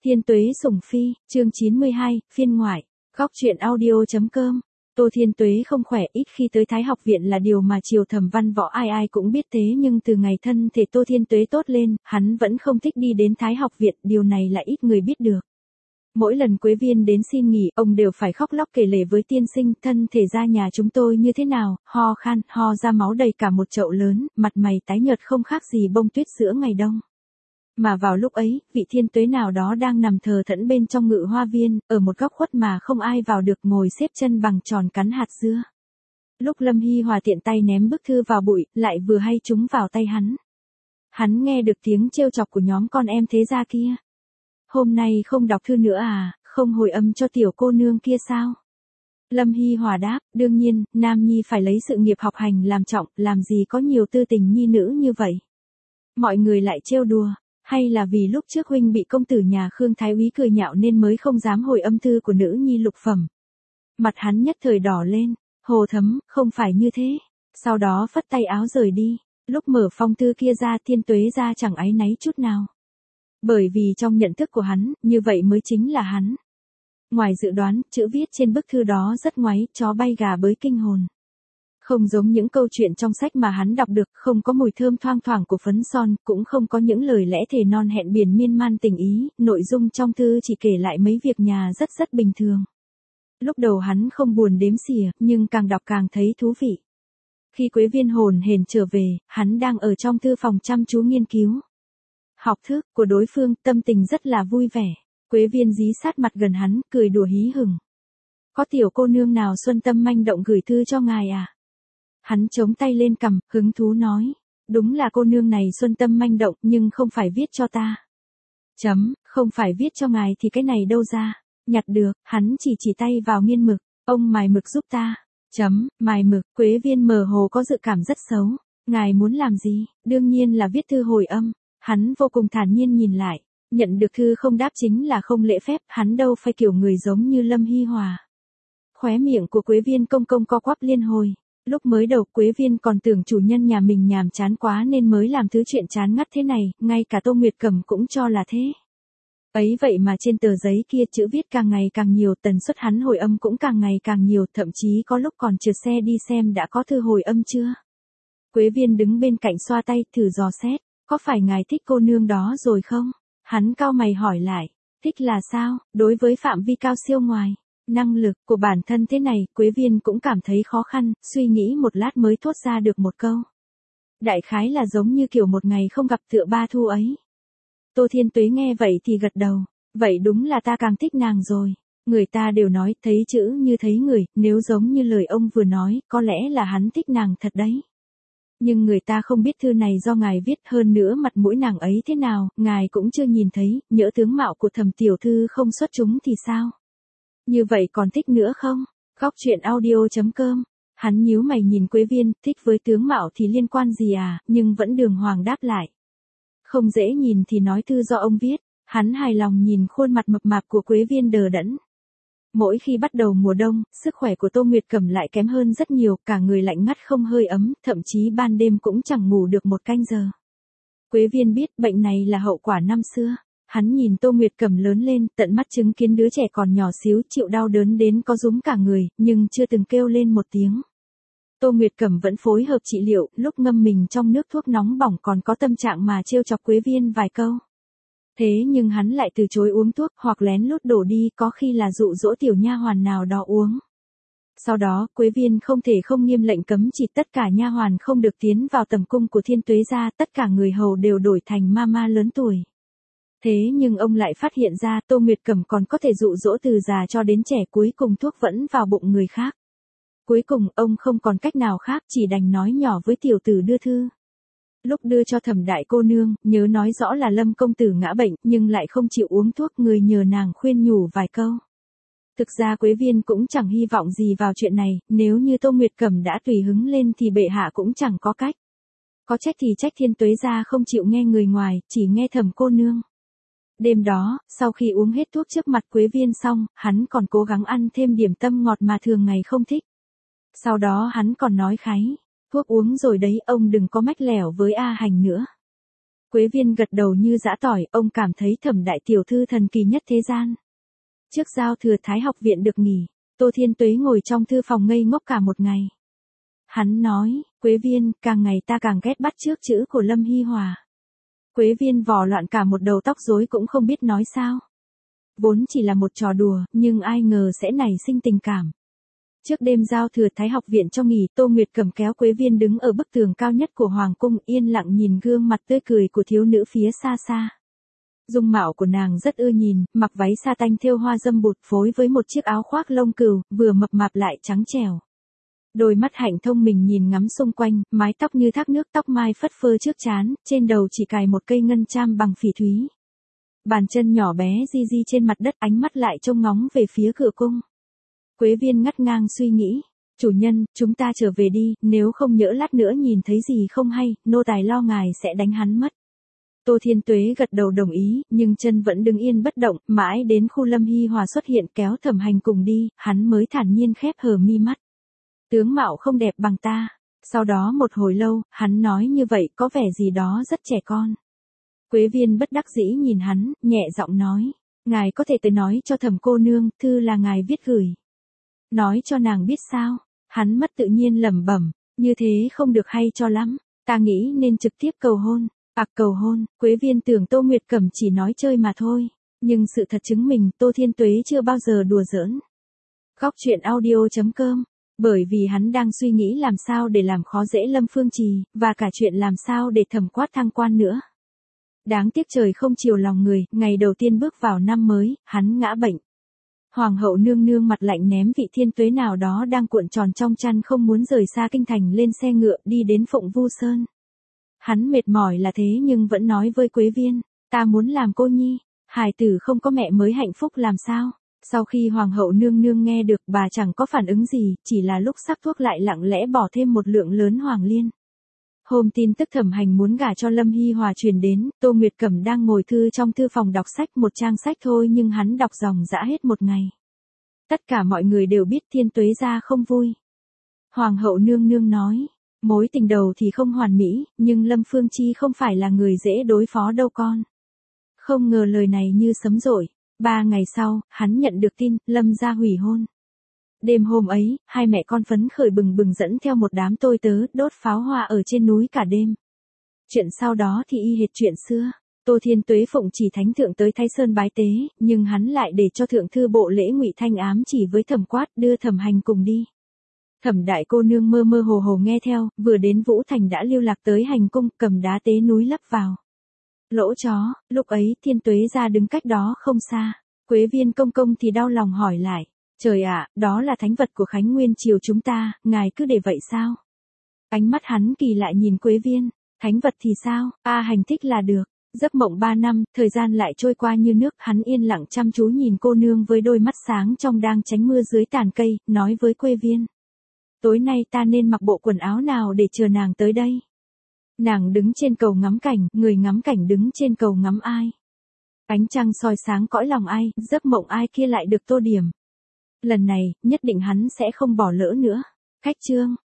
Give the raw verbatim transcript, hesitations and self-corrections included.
Thiên Tuế Sủng Phi, chương chín mươi hai, phiên ngoại, góc truyện audio.com. Tô Thiên Tuế không khỏe, ít khi tới Thái học viện là điều mà Triều Thẩm Văn Võ ai ai cũng biết, thế nhưng từ ngày thân thể Tô Thiên Tuế tốt lên, hắn vẫn không thích đi đến Thái học viện, điều này là ít người biết được. Mỗi lần Quế Viên đến xin nghỉ, ông đều phải khóc lóc kể lể với tiên sinh, thân thể ra nhà chúng tôi như thế nào, ho khan, ho ra máu đầy cả một chậu lớn, mặt mày tái nhợt không khác gì bông tuyết giữa ngày đông. Mà vào lúc ấy, vị Thiên Tuế nào đó đang nằm thờ thẫn bên trong Ngự Hoa Viên, ở một góc khuất mà không ai vào được, ngồi xếp chân bằng tròn cắn hạt dưa. Lúc Lâm Hy Hòa tiện tay ném bức thư vào bụi, lại vừa hay trúng vào tay hắn. Hắn nghe được tiếng trêu chọc của nhóm con em thế gia kia. Hôm nay không đọc thư nữa à, không hồi âm cho tiểu cô nương kia sao? Lâm Hy Hòa đáp, đương nhiên, Nam Nhi phải lấy sự nghiệp học hành làm trọng, làm gì có nhiều tư tình nhi nữ như vậy. Mọi người lại trêu đùa. Hay là vì lúc trước huynh bị công tử nhà Khương Thái Úy cười nhạo nên mới không dám hồi âm thư của nữ nhi lục phẩm. Mặt hắn nhất thời đỏ lên, Hồ Thấm, không phải như thế. Sau đó phất tay áo rời đi, lúc mở phong thư kia ra, Thiên Tuế ra chẳng áy náy chút nào. Bởi vì trong nhận thức của hắn, như vậy mới chính là hắn. Ngoài dự đoán, chữ viết trên bức thư đó rất ngoáy, chó bay gà bới kinh hồn. Không giống những câu chuyện trong sách mà hắn đọc được, không có mùi thơm thoang thoảng của phấn son, cũng không có những lời lẽ thề non hẹn biển miên man tình ý, nội dung trong thư chỉ kể lại mấy việc nhà rất rất bình thường. Lúc đầu hắn không buồn đếm xỉa, nhưng càng đọc càng thấy thú vị. Khi Quế Viên hồn hển trở về, hắn đang ở trong thư phòng chăm chú nghiên cứu học thức của đối phương, tâm tình rất là vui vẻ. Quế Viên dí sát mặt gần hắn, cười đùa hí hửng. Có tiểu cô nương nào xuân tâm manh động gửi thư cho ngài à? Hắn chống tay lên cằm, hứng thú nói. Đúng là cô nương này xuân tâm manh động, nhưng không phải viết cho ta. Chấm, không phải viết cho ngài thì cái này đâu ra. Nhặt được, hắn chỉ chỉ tay vào nghiên mực. Ông mài mực giúp ta. Chấm, mài mực. Quế Viên mờ hồ có dự cảm rất xấu. Ngài muốn làm gì? Đương nhiên là viết thư hồi âm. Hắn vô cùng thản nhiên nhìn lại. Nhận được thư không đáp chính là không lễ phép. Hắn đâu phải kiểu người giống như Lâm Hy Hòa. Khóe miệng của Quế Viên công công co quắp liên hồi. Lúc mới đầu Quế Viên còn tưởng chủ nhân nhà mình nhàm chán quá nên mới làm thứ chuyện chán ngắt thế này, ngay cả Tô Nguyệt Cẩm cũng cho là thế. Ấy vậy mà trên tờ giấy kia chữ viết càng ngày càng nhiều, tần suất hắn hồi âm cũng càng ngày càng nhiều, thậm chí có lúc còn trượt xe đi xem đã có thư hồi âm chưa. Quế Viên đứng bên cạnh xoa tay, thử dò xét, có phải ngài thích cô nương đó rồi không? Hắn cau mày hỏi lại, thích là sao, đối với phạm vi cao siêu ngoài năng lực của bản thân thế này, Quế Viên cũng cảm thấy khó khăn, suy nghĩ một lát mới thốt ra được một câu. Đại khái là giống như kiểu một ngày không gặp tựa ba thu ấy. Tô Thiên Tuế nghe vậy thì gật đầu, vậy đúng là ta càng thích nàng rồi. Người ta đều nói thấy chữ như thấy người, nếu giống như lời ông vừa nói, có lẽ là hắn thích nàng thật đấy. Nhưng người ta không biết thư này do ngài viết, hơn nữa mặt mũi nàng ấy thế nào, ngài cũng chưa nhìn thấy, nhỡ tướng mạo của Thẩm tiểu thư không xuất chúng thì sao? Như vậy còn thích nữa không? Góc truyện audio.com. Hắn nhíu mày nhìn Quế Viên, thích với tướng mạo thì liên quan gì à, nhưng vẫn đường hoàng đáp lại. Không dễ nhìn thì nói thư do ông viết. Hắn hài lòng nhìn khuôn mặt mập mạp của Quế Viên đờ đẫn. Mỗi khi bắt đầu mùa đông, sức khỏe của Tô Nguyệt Cẩm lại kém hơn rất nhiều, cả người lạnh ngắt không hơi ấm, thậm chí ban đêm cũng chẳng ngủ được một canh giờ. Quế Viên biết bệnh này là hậu quả năm xưa. Hắn nhìn Tô Nguyệt Cẩm lớn lên, tận mắt chứng kiến đứa trẻ còn nhỏ xíu chịu đau đớn đến có rúm cả người, nhưng chưa từng kêu lên một tiếng. Tô Nguyệt Cẩm vẫn phối hợp trị liệu, lúc ngâm mình trong nước thuốc nóng bỏng còn có tâm trạng mà trêu chọc Quế Viên vài câu. Thế nhưng hắn lại từ chối uống thuốc, hoặc lén lút đổ đi, có khi là dụ dỗ tiểu nha hoàn nào đó uống. Sau đó, Quế Viên không thể không nghiêm lệnh cấm chỉ tất cả nha hoàn không được tiến vào tầm cung của Thiên Tuế gia, tất cả người hầu đều đổi thành mama lớn tuổi. Thế nhưng ông lại phát hiện ra Tô Nguyệt Cẩm còn có thể dụ dỗ từ già cho đến trẻ, cuối cùng thuốc vẫn vào bụng người khác. Cuối cùng ông không còn cách nào khác, chỉ đành nói nhỏ với tiểu tử đưa thư. Lúc đưa cho Thẩm đại cô nương, nhớ nói rõ là Lâm công tử ngã bệnh, nhưng lại không chịu uống thuốc, người nhờ nàng khuyên nhủ vài câu. Thực ra Quế Viên cũng chẳng hy vọng gì vào chuyện này, nếu như Tô Nguyệt Cẩm đã tùy hứng lên thì bệ hạ cũng chẳng có cách. Có trách thì trách Thiên Tuế gia không chịu nghe người ngoài, chỉ nghe Thẩm cô nương. Đêm đó, sau khi uống hết thuốc trước mặt Quế Viên xong, hắn còn cố gắng ăn thêm điểm tâm ngọt mà thường ngày không thích. Sau đó hắn còn nói kháy, thuốc uống rồi đấy, ông đừng có mách lẻo với A Hành nữa. Quế Viên gật đầu như giã tỏi, ông cảm thấy Thẩm đại tiểu thư thần kỳ nhất thế gian. Trước giao thừa Thái học viện được nghỉ, Tô Thiên Tuế ngồi trong thư phòng ngây ngốc cả một ngày. Hắn nói, Quế Viên, càng ngày ta càng ghét bắt chước chữ của Lâm Hy Hòa. Quế Viên vò loạn cả một đầu tóc rối cũng không biết nói sao. Vốn chỉ là một trò đùa, nhưng ai ngờ sẽ nảy sinh tình cảm. Trước đêm giao thừa Thái học viện cho nghỉ, Tô Nguyệt cầm kéo Quế Viên đứng ở bức tường cao nhất của Hoàng cung, yên lặng nhìn gương mặt tươi cười của thiếu nữ phía xa xa. Dung mạo của nàng rất ưa nhìn, mặc váy sa tanh thêu hoa dâm bụt phối với một chiếc áo khoác lông cừu, vừa mập mạp lại trắng trẻo. Đôi mắt hạnh thông mình nhìn ngắm xung quanh, mái tóc như thác nước, tóc mai phất phơ trước trán, trên đầu chỉ cài một cây ngân cham bằng phỉ thúy. Bàn chân nhỏ bé di di trên mặt đất, ánh mắt lại trông ngóng về phía cửa cung. Quế Viên ngắt ngang suy nghĩ, chủ nhân, chúng ta trở về đi, nếu không nhỡ lát nữa nhìn thấy gì không hay, nô tài lo ngài sẽ đánh hắn mất. Tô Thiên Tuế gật đầu đồng ý, nhưng chân vẫn đứng yên bất động, mãi đến khu Lâm Hy Hòa xuất hiện kéo Thẩm Hành cùng đi, hắn mới thản nhiên khép hờ mi mắt. Tướng mạo không đẹp bằng ta. Sau đó một hồi lâu, hắn nói như vậy có vẻ gì đó rất trẻ con. Quế Viên bất đắc dĩ nhìn hắn, nhẹ giọng nói, ngài có thể tới nói cho Thẩm cô nương, thư là ngài viết gửi. Nói cho nàng biết sao? Hắn mất tự nhiên lẩm bẩm, như thế không được hay cho lắm, ta nghĩ nên trực tiếp cầu hôn. Ặc cầu hôn, Quế Viên tưởng Tô Nguyệt Cẩm chỉ nói chơi mà thôi, nhưng sự thật chứng minh Tô Thiên Tuế chưa bao giờ đùa giỡn. Góc truyện audio chấm com, bởi vì hắn đang suy nghĩ làm sao để làm khó dễ Lâm Phương Trì, và cả chuyện làm sao để Thẩm Quát thăng quan nữa. Đáng tiếc trời không chiều lòng người, ngày đầu tiên bước vào năm mới, hắn ngã bệnh. Hoàng hậu nương nương mặt lạnh ném vị Thiên Tuế nào đó đang cuộn tròn trong chăn không muốn rời xa kinh thành lên xe ngựa đi đến Phụng Vu Sơn. Hắn mệt mỏi là thế nhưng vẫn nói với Quế Viên, ta muốn làm cô nhi, hài tử không có mẹ mới hạnh phúc làm sao. Sau khi Hoàng hậu nương nương nghe được, bà chẳng có phản ứng gì, chỉ là lúc sắc thuốc lại lặng lẽ bỏ thêm một lượng lớn hoàng liên. Hôm tin tức Thẩm Hành muốn gả cho Lâm Hy Hòa truyền đến, Tô Nguyệt Cẩm đang ngồi thư trong thư phòng đọc sách, một trang sách thôi nhưng hắn đọc dòng dã hết một ngày. Tất cả mọi người đều biết Thiên Tuế gia không vui. Hoàng hậu nương nương nói, mối tình đầu thì không hoàn mỹ, nhưng Lâm Phương Chi không phải là người dễ đối phó đâu con. Không ngờ lời này như sấm dội. Ba ngày sau, hắn nhận được tin, Lâm gia hủy hôn. Đêm hôm ấy, hai mẹ con phấn khởi bừng bừng dẫn theo một đám tôi tớ, đốt pháo hoa ở trên núi cả đêm. Chuyện sau đó thì y hệt chuyện xưa. Tô Thiên Tuế phụng chỉ thánh thượng tới Thái Sơn bái tế, nhưng hắn lại để cho thượng thư bộ lễ Ngụy Thanh ám chỉ với Thẩm Quát đưa Thẩm Hành cùng đi. Thẩm đại cô nương mơ mơ hồ hồ nghe theo, vừa đến Vũ Thành đã lưu lạc tới hành cung, cầm đá tế núi lấp vào. Lỗ chó, lúc ấy Thiên Tuế gia đứng cách đó không xa. Quế Viên công công thì đau lòng hỏi lại, trời ạ, đó là thánh vật của Khánh Nguyên triều chúng ta, ngài cứ để vậy sao? Ánh mắt hắn kỳ lạ nhìn Quế Viên, thánh vật thì sao, a hành thích là được. Giấc mộng ba năm, thời gian lại trôi qua như nước, hắn yên lặng chăm chú nhìn cô nương với đôi mắt sáng trong đang tránh mưa dưới tàn cây, nói với Quế Viên. Tối nay ta nên mặc bộ quần áo nào để chờ nàng tới đây? Nàng đứng trên cầu ngắm cảnh, người ngắm cảnh đứng trên cầu ngắm ai? Ánh trăng soi sáng cõi lòng ai, giấc mộng ai kia lại được tô điểm. Lần này, nhất định hắn sẽ không bỏ lỡ nữa. Khách chương.